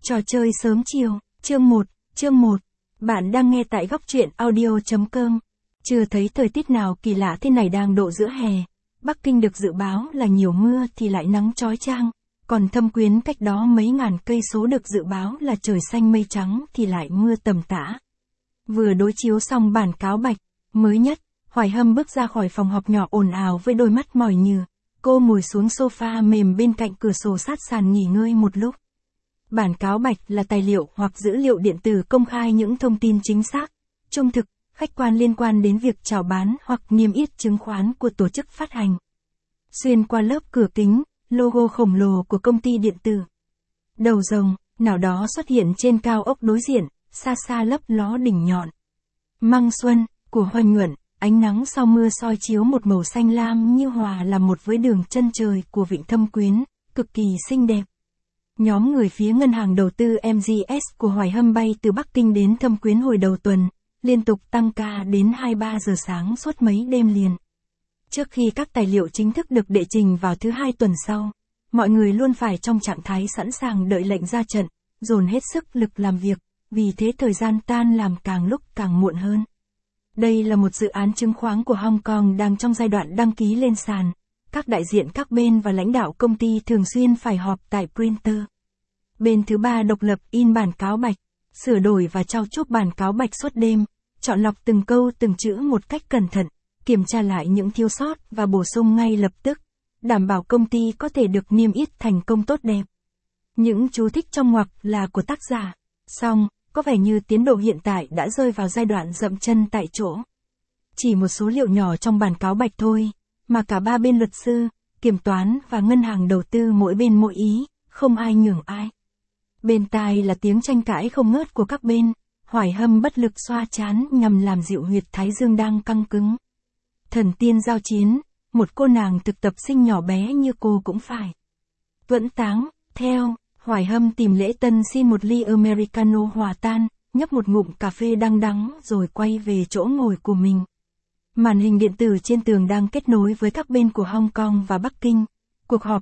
Trò chơi sớm chiều, chương 1. Bạn đang nghe tại góc truyện audio.com. Chưa thấy thời tiết nào kỳ lạ thế này đang độ giữa hè. Bắc Kinh được dự báo là nhiều mưa thì lại nắng chói chang, còn Thâm Quyến cách đó mấy ngàn cây số được dự báo là trời xanh mây trắng thì lại mưa tầm tã. Vừa đối chiếu xong bản cáo bạch, mới nhất, Hoài Hâm bước ra khỏi phòng họp nhỏ ồn ào với đôi mắt mỏi nhừ. Cô ngồi xuống sofa mềm bên cạnh cửa sổ sát sàn nghỉ ngơi một lúc. Bản cáo bạch là tài liệu hoặc dữ liệu điện tử công khai những thông tin chính xác, trung thực, khách quan liên quan đến việc chào bán hoặc niêm yết chứng khoán của tổ chức phát hành. Xuyên qua lớp cửa kính, logo khổng lồ của công ty điện tử. Đầu rồng, nào đó xuất hiện trên cao ốc đối diện, xa xa lấp ló đỉnh nhọn. Măng xuân, của Hoành Nhuận, ánh nắng sau mưa soi chiếu một màu xanh lam như hòa làm một với đường chân trời của vịnh Thâm Quyến, cực kỳ xinh đẹp. Nhóm người phía ngân hàng đầu tư MGS của Hoài Hâm bay từ Bắc Kinh đến Thâm Quyến hồi đầu tuần, liên tục tăng ca đến 2-3 giờ sáng suốt mấy đêm liền. Trước khi các tài liệu chính thức được đệ trình vào thứ Hai tuần sau, mọi người luôn phải trong trạng thái sẵn sàng đợi lệnh ra trận, dồn hết sức lực làm việc, vì thế thời gian tan làm càng lúc càng muộn hơn. Đây là một dự án chứng khoán của Hong Kong đang trong giai đoạn đăng ký lên sàn. Các đại diện các bên và lãnh đạo công ty thường xuyên phải họp tại printer. Bên thứ ba độc lập in bản cáo bạch, sửa đổi và trao chuốt bản cáo bạch suốt đêm, chọn lọc từng câu từng chữ một cách cẩn thận, kiểm tra lại những thiếu sót và bổ sung ngay lập tức, đảm bảo công ty có thể được niêm yết thành công tốt đẹp. Những chú thích trong ngoặc là của tác giả. Song, có vẻ như tiến độ hiện tại đã rơi vào giai đoạn dậm chân tại chỗ. Chỉ một số liệu nhỏ trong bản cáo bạch thôi, mà cả ba bên luật sư, kiểm toán và ngân hàng đầu tư mỗi bên mỗi ý, không ai nhường ai. Bên tai là tiếng tranh cãi không ngớt của các bên, Hoài Hâm bất lực xoa trán nhằm làm dịu huyệt thái dương đang căng cứng. Thần tiên giao chiến, một cô nàng thực tập sinh nhỏ bé như cô cũng phải vẫn táng, theo. Hoài Hâm tìm Lễ Tân xin một ly Americano hòa tan, nhấp một ngụm cà phê đắng đắng rồi quay về chỗ ngồi của mình. Màn hình điện tử trên tường đang kết nối với các bên của Hong Kong và Bắc Kinh. Cuộc họp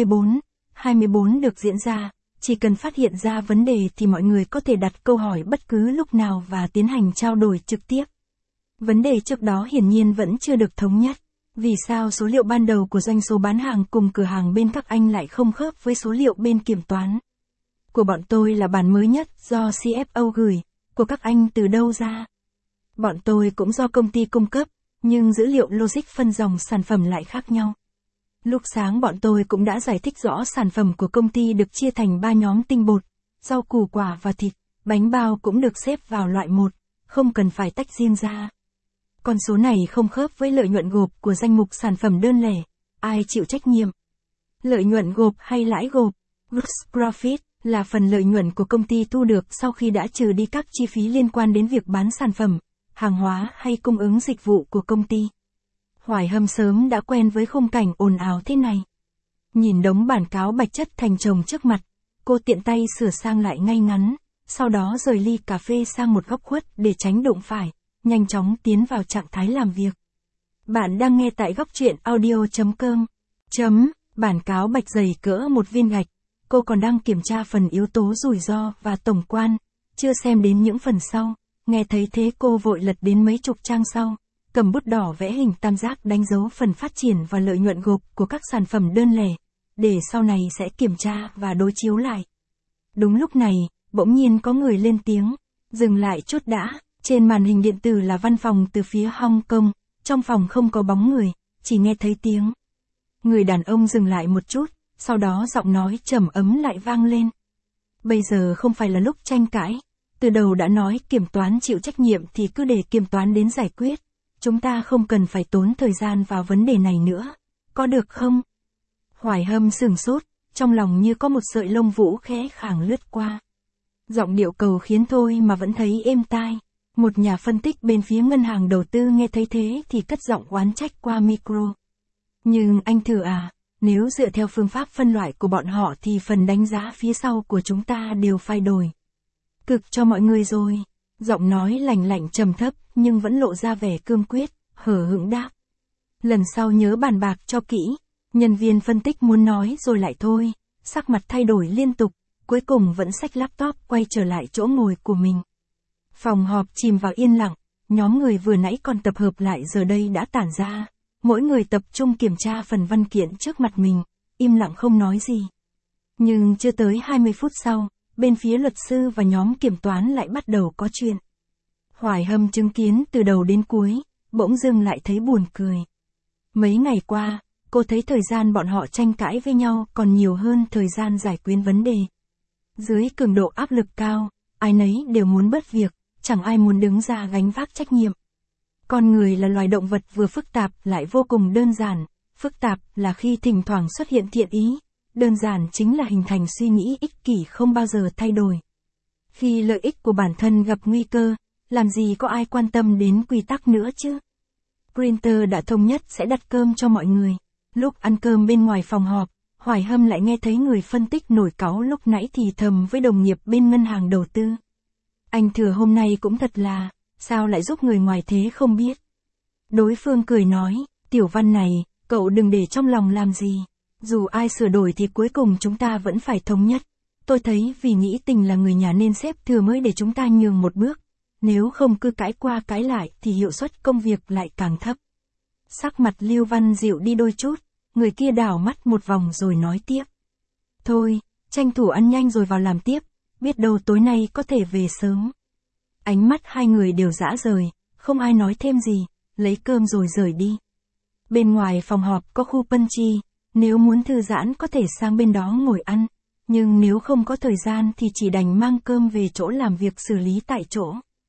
24 được diễn ra, chỉ cần phát hiện ra vấn đề thì mọi người có thể đặt câu hỏi bất cứ lúc nào và tiến hành trao đổi trực tiếp. Vấn đề trước đó hiển nhiên vẫn chưa được thống nhất. Vì sao số liệu ban đầu của doanh số bán hàng cùng cửa hàng bên các anh lại không khớp với số liệu bên kiểm toán? Của bọn tôi là bản mới nhất do CFO gửi, của các anh từ đâu ra? Bọn tôi cũng do công ty cung cấp, nhưng dữ liệu logic phân dòng sản phẩm lại khác nhau. Lúc sáng bọn tôi cũng đã giải thích rõ sản phẩm của công ty được chia thành 3 nhóm tinh bột, rau củ quả và thịt, bánh bao cũng được xếp vào loại 1, không cần phải tách riêng ra. Con số này không khớp với lợi nhuận gộp của danh mục sản phẩm đơn lẻ, ai chịu trách nhiệm? Lợi nhuận gộp hay lãi gộp? Gross profit là phần lợi nhuận của công ty thu được sau khi đã trừ đi các chi phí liên quan đến việc bán sản phẩm, hàng hóa hay cung ứng dịch vụ của công ty. Hoài Hâm sớm đã quen với khung cảnh ồn ào thế này. Nhìn đống bản cáo bạch chất thành chồng trước mặt, cô tiện tay sửa sang lại ngay ngắn, sau đó rời ly cà phê sang một góc khuất để tránh đụng phải, nhanh chóng tiến vào trạng thái làm việc. Bạn đang nghe tại góc truyện audio.com. Bản cáo bạch dày cỡ một viên gạch. Cô còn đang kiểm tra phần yếu tố rủi ro và tổng quan, chưa xem đến những phần sau. Nghe thấy thế cô vội lật đến mấy chục trang sau, cầm bút đỏ vẽ hình tam giác đánh dấu phần phát triển và lợi nhuận gộp của các sản phẩm đơn lẻ, để sau này sẽ kiểm tra và đối chiếu lại. Đúng lúc này, bỗng nhiên có người lên tiếng, dừng lại chút đã. Trên màn hình điện tử là văn phòng từ phía Hong Kong, trong phòng không có bóng người, chỉ nghe thấy tiếng. Người đàn ông dừng lại một chút, sau đó giọng nói trầm ấm lại vang lên. Bây giờ không phải là lúc tranh cãi, từ đầu đã nói kiểm toán chịu trách nhiệm thì cứ để kiểm toán đến giải quyết, chúng ta không cần phải tốn thời gian vào vấn đề này nữa, có được không? Hoài Hâm sửng sốt, trong lòng như có một sợi lông vũ khẽ khàng lướt qua. Giọng điệu cầu khiến thôi mà vẫn thấy êm tai. Một nhà phân tích bên phía ngân hàng đầu tư nghe thấy thế thì cất giọng oán trách qua micro. Nhưng anh thử à, nếu dựa theo phương pháp phân loại của bọn họ thì phần đánh giá phía sau của chúng ta đều phải đổi. Cực cho mọi người rồi. Giọng nói lành lạnh trầm thấp nhưng vẫn lộ ra vẻ cương quyết, hở hững đáp. Lần sau nhớ bàn bạc cho kỹ. Nhân viên phân tích muốn nói rồi lại thôi, sắc mặt thay đổi liên tục, cuối cùng vẫn xách laptop quay trở lại chỗ ngồi của mình. Phòng họp chìm vào yên lặng, nhóm người vừa nãy còn tập hợp lại giờ đây đã tản ra, mỗi người tập trung kiểm tra phần văn kiện trước mặt mình, im lặng không nói gì. Nhưng chưa tới 20 phút sau, bên phía luật sư và nhóm kiểm toán lại bắt đầu có chuyện. Hoài Hâm chứng kiến từ đầu đến cuối, bỗng dưng lại thấy buồn cười. Mấy ngày qua, cô thấy thời gian bọn họ tranh cãi với nhau còn nhiều hơn thời gian giải quyết vấn đề. Dưới cường độ áp lực cao, ai nấy đều muốn bớt việc, chẳng ai muốn đứng ra gánh vác trách nhiệm. Con người là loài động vật vừa phức tạp lại vô cùng đơn giản, phức tạp là khi thỉnh thoảng xuất hiện thiện ý, đơn giản chính là hình thành suy nghĩ ích kỷ không bao giờ thay đổi. Khi lợi ích của bản thân gặp nguy cơ, làm gì có ai quan tâm đến quy tắc nữa chứ? Printer đã thống nhất sẽ đặt cơm cho mọi người. Lúc ăn cơm bên ngoài phòng họp, Hoài Hâm lại nghe thấy người phân tích nổi cáu lúc nãy thì thầm với đồng nghiệp bên ngân hàng đầu tư. Anh Thừa hôm nay cũng thật là, sao lại giúp người ngoài thế không biết. Đối phương cười nói, Tiểu Văn này, cậu đừng để trong lòng làm gì. Dù ai sửa đổi thì cuối cùng chúng ta vẫn phải thống nhất. Tôi thấy vì nghĩ tình là người nhà nên sếp Thừa mới để chúng ta nhường một bước. Nếu không cứ cãi qua cãi lại thì hiệu suất công việc lại càng thấp. Sắc mặt Lưu Văn dịu đi đôi chút, người kia đảo mắt một vòng rồi nói tiếp. Thôi, tranh thủ ăn nhanh rồi vào làm tiếp, biết đâu tối nay có thể về sớm. Ánh mắt hai người đều dã rời, không ai nói thêm gì, lấy cơm rồi rời đi. Bên ngoài phòng họp có khu Punchy, nếu muốn thư giãn có thể sang bên đó ngồi ăn, nhưng nếu không có thời gian thì chỉ đành mang cơm về chỗ làm việc xử lý tại chỗ.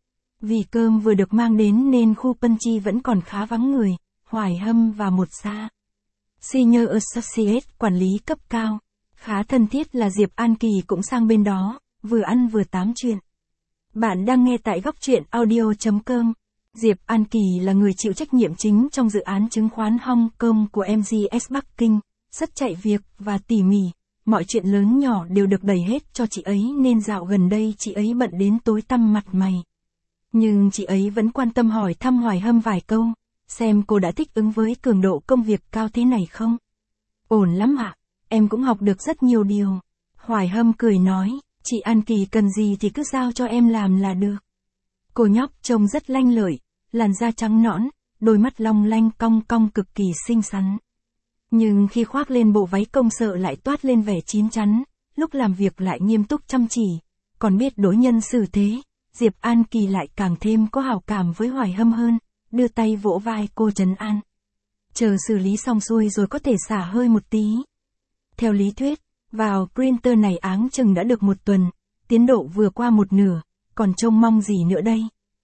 Vì cơm vừa được mang đến nên khu Punchy vẫn còn khá vắng người, Hoài Hâm và một sa Senior Associate quản lý cấp cao, khá thân thiết là Diệp An Kỳ cũng sang bên đó, vừa ăn vừa tám chuyện. Bạn đang nghe tại góc truyện audio.com. Diệp An Kỳ là người chịu trách nhiệm chính trong dự án chứng khoán Hong Kong của MGS Bắc Kinh, rất chạy việc và tỉ mỉ, mọi chuyện lớn nhỏ đều được đẩy hết cho chị ấy nên dạo gần đây chị ấy bận đến tối tăm mặt mày. Nhưng chị ấy vẫn quan tâm hỏi thăm Hoài Hâm vài câu, xem cô đã thích ứng với cường độ công việc cao thế này không? Ổn lắm ạ, em cũng học được rất nhiều điều. Hoài Hâm cười nói, chị An Kỳ cần gì thì cứ giao cho em làm là được. Cô nhóc trông rất lanh lợi, làn da trắng nõn, đôi mắt long lanh cong cong cực kỳ xinh xắn. Nhưng khi khoác lên bộ váy công sở lại toát lên vẻ chín chắn, lúc làm việc lại nghiêm túc chăm chỉ, còn biết đối nhân xử thế, Diệp An Kỳ lại càng thêm có hảo cảm với Hoài Hâm hơn, đưa tay vỗ vai cô trấn an. Chờ xử lý xong xuôi rồi có thể xả hơi một tí. Theo lý thuyết, vào printer này áng chừng đã được một tuần, tiến độ vừa qua một nửa, còn trông mong gì nữa đây.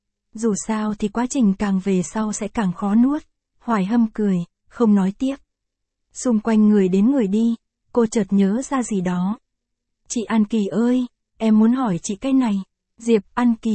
Dù sao thì quá trình càng về sau sẽ càng khó nuốt. Hoài Hâm cười, không nói tiếp. Xung quanh người đến người đi, cô chợt nhớ ra gì đó. Chị An Kỳ ơi, em muốn hỏi chị cái này. Diệp An Kỳ,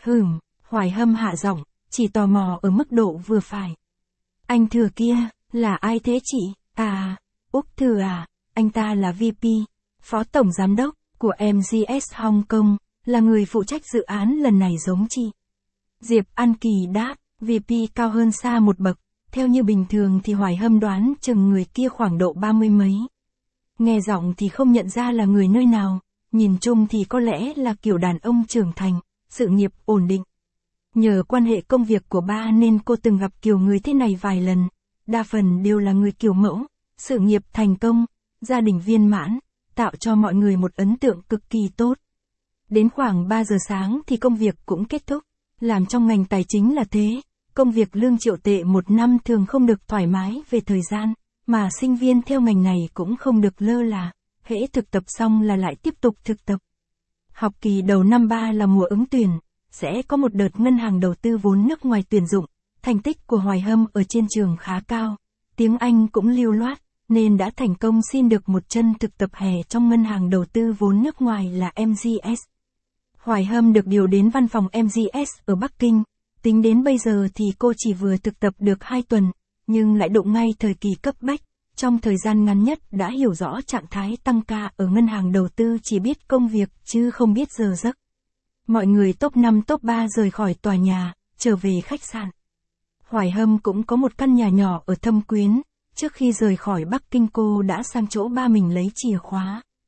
Hoài Hâm hạ giọng, chỉ tò mò ở mức độ vừa phải. Anh Thừa kia, là ai thế chị? À, Úc Thừa à, anh ta là VP, Phó Tổng Giám đốc của MGS Hong Kong, là người phụ trách dự án lần này giống chị. Diệp An Kỳ đáp, VP cao hơn xa một bậc, theo như bình thường thì Hoài Hâm đoán chừng người kia khoảng độ 30 mấy. Nghe giọng thì không nhận ra là người nơi nào, nhìn chung thì có lẽ là kiểu đàn ông trưởng thành, sự nghiệp ổn định. Nhờ quan hệ công việc của ba nên cô từng gặp kiểu người thế này vài lần, đa phần đều là người kiểu mẫu, sự nghiệp thành công, gia đình viên mãn, tạo cho mọi người một ấn tượng cực kỳ tốt. Đến khoảng 3 giờ sáng thì công việc cũng kết thúc, làm trong ngành tài chính là thế, công việc lương triệu tệ một năm thường không được thoải mái về thời gian, mà sinh viên theo ngành này cũng không được lơ là, hễ thực tập xong là lại tiếp tục thực tập. Học kỳ đầu năm 3 là mùa ứng tuyển, sẽ có một đợt ngân hàng đầu tư vốn nước ngoài tuyển dụng, thành tích của Hoài Hâm ở trên trường khá cao, tiếng Anh cũng lưu loát, nên đã thành công xin được một chân thực tập hè trong ngân hàng đầu tư vốn nước ngoài là MGS. Hoài Hâm được điều đến văn phòng MGS ở Bắc Kinh, tính đến bây giờ thì cô chỉ vừa thực tập được 2 tuần, nhưng lại đụng ngay thời kỳ cấp bách, trong thời gian ngắn nhất đã hiểu rõ trạng thái tăng ca ở ngân hàng đầu tư chỉ biết công việc chứ không biết giờ giấc. Mọi người top 5 top 3 rời khỏi tòa nhà, trở về khách sạn. Hoài Hâm cũng có một căn nhà nhỏ ở Thâm Quyến, trước khi rời khỏi Bắc Kinh cô đã sang chỗ ba mình lấy chìa khóa.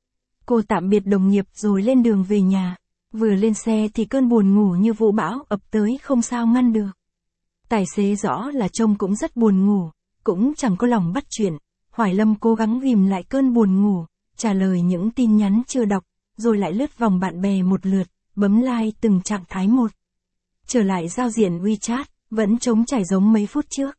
Cô tạm biệt đồng nghiệp rồi lên đường về nhà. Vừa lên xe thì cơn buồn ngủ như vũ bão ập tới không sao ngăn được. Tài xế rõ là trông cũng rất buồn ngủ, cũng chẳng có lòng bắt chuyện. Hoài Lâm cố gắng ghìm lại cơn buồn ngủ, trả lời những tin nhắn chưa đọc, rồi lại lướt vòng bạn bè một lượt, bấm like từng trạng thái một. Trở lại giao diện WeChat, vẫn trống trải giống mấy phút trước.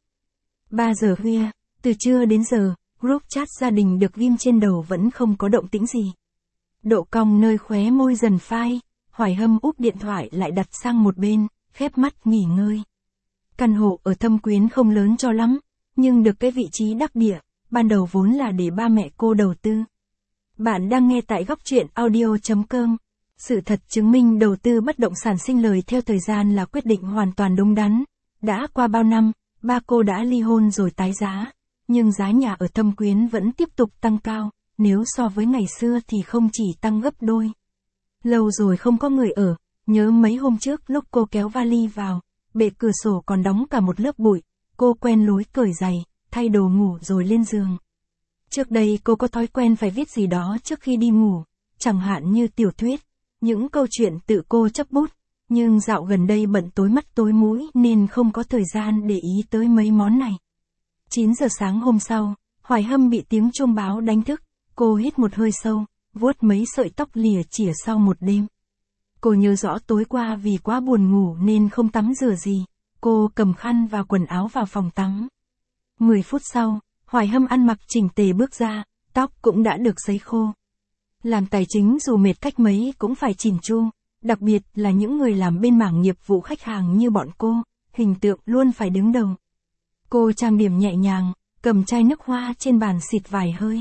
3 giờ khuya, từ trưa đến giờ, group chat gia đình được ghim trên đầu vẫn không có động tĩnh gì. Độ cong nơi khóe môi dần phai, Hoài Hâm úp điện thoại lại đặt sang một bên, khép mắt nghỉ ngơi. Căn hộ ở Thâm Quyến không lớn cho lắm, nhưng được cái vị trí đắc địa, ban đầu vốn là để ba mẹ cô đầu tư. Bạn đang nghe tại góc truyện audio.com. Sự thật chứng minh đầu tư bất động sản sinh lời theo thời gian là quyết định hoàn toàn đúng đắn. Đã qua bao năm, ba cô đã ly hôn rồi tái giá, nhưng giá nhà ở Thâm Quyến vẫn tiếp tục tăng cao, nếu so với ngày xưa thì không chỉ tăng gấp đôi. Lâu rồi không có người ở, nhớ mấy hôm trước lúc cô kéo vali vào, bệ cửa sổ còn đóng cả một lớp bụi, cô quen lối cởi giày, thay đồ ngủ rồi lên giường. Trước đây cô có thói quen phải viết gì đó trước khi đi ngủ, chẳng hạn như tiểu thuyết, những câu chuyện tự cô chấp bút, nhưng dạo gần đây bận tối mắt tối mũi nên không có thời gian để ý tới mấy món này. 9 giờ sáng hôm sau, Hoài Hâm bị tiếng chuông báo đánh thức, cô hít một hơi sâu, vuốt mấy sợi tóc lìa chỉa sau một đêm. Cô nhớ rõ tối qua vì quá buồn ngủ nên không tắm rửa gì, cô cầm khăn và quần áo vào phòng tắm. 10 phút sau, Hoài Hâm ăn mặc chỉnh tề bước ra, tóc cũng đã được sấy khô. Làm tài chính dù mệt cách mấy cũng phải chỉn chu, đặc biệt là những người làm bên mảng nghiệp vụ khách hàng như bọn cô, hình tượng luôn phải đứng đầu. Cô trang điểm nhẹ nhàng, cầm chai nước hoa trên bàn xịt vài hơi.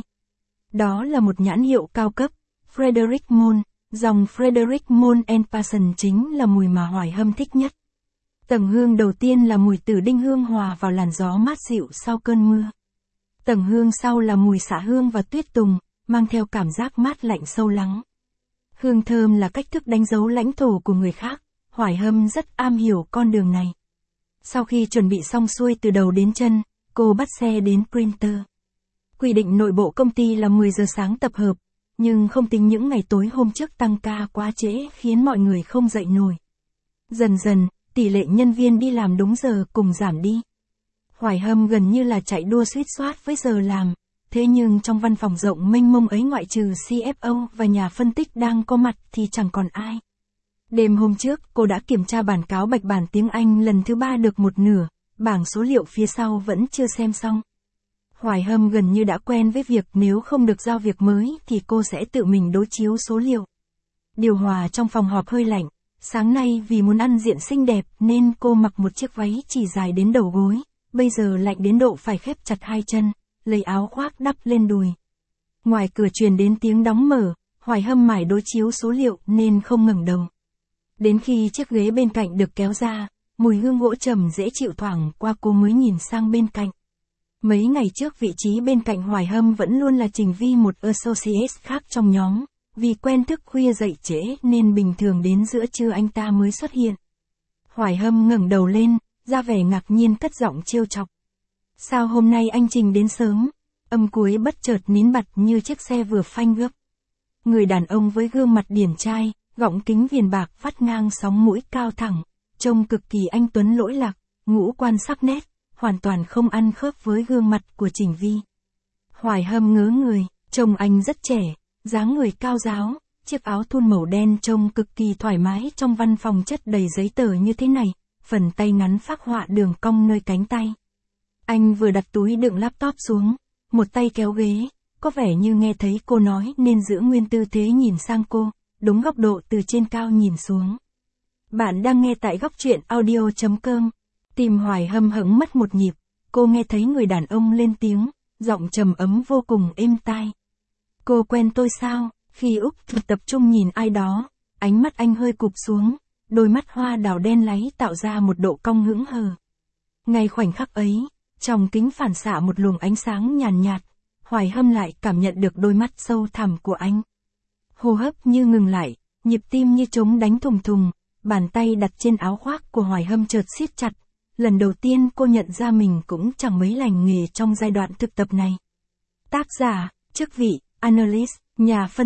Đó là một nhãn hiệu cao cấp, Frederic Malle, dòng Frederic Malle & Passion chính là mùi mà Hoài Hâm thích nhất. Tầng hương đầu tiên là mùi tử đinh hương hòa vào làn gió mát dịu sau cơn mưa. Tầng hương sau là mùi xạ hương và tuyết tùng, mang theo cảm giác mát lạnh sâu lắng. Hương thơm là cách thức đánh dấu lãnh thổ của người khác, Hoài Hâm rất am hiểu con đường này. Sau khi chuẩn bị xong xuôi từ đầu đến chân, cô bắt xe đến Printer. Quy định nội bộ công ty là 10 giờ sáng tập hợp, nhưng không tính những ngày tối hôm trước tăng ca quá trễ khiến mọi người không dậy nổi. Dần dần, tỷ lệ nhân viên đi làm đúng giờ cùng giảm đi. Hoài Hâm gần như là chạy đua suýt soát với giờ làm, thế nhưng trong văn phòng rộng mênh mông ấy ngoại trừ CFO và nhà phân tích đang có mặt thì chẳng còn ai. Đêm hôm trước cô đã kiểm tra bản cáo bạch bản tiếng Anh lần thứ 3 được một nửa, bảng số liệu phía sau vẫn chưa xem xong. Hoài Hâm gần như đã quen với việc nếu không được giao việc mới thì cô sẽ tự mình đối chiếu số liệu. Điều hòa trong phòng họp hơi lạnh, sáng nay vì muốn ăn diện xinh đẹp nên cô mặc một chiếc váy chỉ dài đến đầu gối, bây giờ lạnh đến độ phải khép chặt hai chân, lấy áo khoác đắp lên đùi. Ngoài cửa truyền đến tiếng đóng mở, Hoài Hâm mải đối chiếu số liệu nên không ngẩng đầu. Đến khi chiếc ghế bên cạnh được kéo ra, mùi hương gỗ trầm dễ chịu thoảng qua cô mới nhìn sang bên cạnh. Mấy ngày trước vị trí bên cạnh Hoài Hâm vẫn luôn là Trình Vi, một associate khác trong nhóm, vì quen thức khuya dậy trễ nên bình thường đến giữa trưa anh ta mới xuất hiện. Hoài Hâm ngẩng đầu lên, ra vẻ ngạc nhiên cất giọng trêu chọc. Sao hôm nay anh Trình đến sớm? Âm cuối bất chợt nín bặt như chiếc xe vừa phanh gấp. Người đàn ông với gương mặt điển trai, gọng kính viền bạc vắt ngang sóng mũi cao thẳng, trông cực kỳ anh tuấn lỗi lạc, ngũ quan sắc nét, hoàn toàn không ăn khớp với gương mặt của Trình Vi. Hoài Hâm ngớ người, trông anh rất trẻ, dáng người cao ráo, chiếc áo thun màu đen trông cực kỳ thoải mái trong văn phòng chất đầy giấy tờ như thế này, phần tay ngắn phác họa đường cong nơi cánh tay. Anh vừa đặt túi đựng laptop xuống, một tay kéo ghế, có vẻ như nghe thấy cô nói nên giữ nguyên tư thế nhìn sang cô, đúng góc độ từ trên cao nhìn xuống. Bạn đang nghe tại góc truyện audio.com. Tim Hoài Hâm hững mất một nhịp, cô nghe thấy người đàn ông lên tiếng, giọng trầm ấm vô cùng êm tai. Cô quen tôi sao? Khi Úc tập trung nhìn ai đó, ánh mắt anh hơi cụp xuống, đôi mắt hoa đào đen láy tạo ra một độ cong hững hờ. Ngay khoảnh khắc ấy, trong kính phản xạ một luồng ánh sáng nhàn nhạt, Hoài Hâm lại cảm nhận được đôi mắt sâu thẳm của anh. Hô hấp như ngừng lại, nhịp tim như trống đánh thùng thùng, bàn tay đặt trên áo khoác của Hoài Hâm chợt siết chặt. Lần đầu tiên cô nhận ra mình cũng chẳng mấy lành nghề trong giai đoạn thực tập này. Tác giả, chức vị, analyst, nhà phân tích,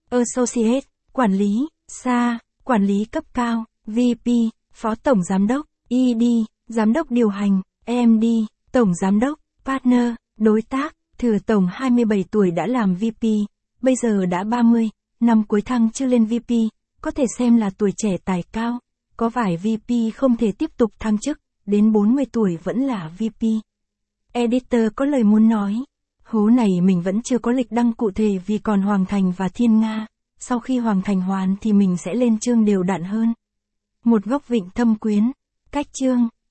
Associate, quản lý, SA, quản lý cấp cao, VP, phó tổng giám đốc, ED, giám đốc điều hành, MD, tổng giám đốc, partner, đối tác, thừa tổng 27 tuổi đã làm VP, bây giờ đã 30, năm cuối thăng chưa lên VP, có thể xem là tuổi trẻ tài cao, có vài VP không thể tiếp tục thăng chức, đến 40 tuổi vẫn là VP. Editor có lời muốn nói, hố này mình vẫn chưa có lịch đăng cụ thể vì còn Hoàng Thành và Thiên Nga, sau khi Hoàng Thành hoàn thì mình sẽ lên chương đều đặn hơn. Một góc vịnh thâm quyến, cách chương.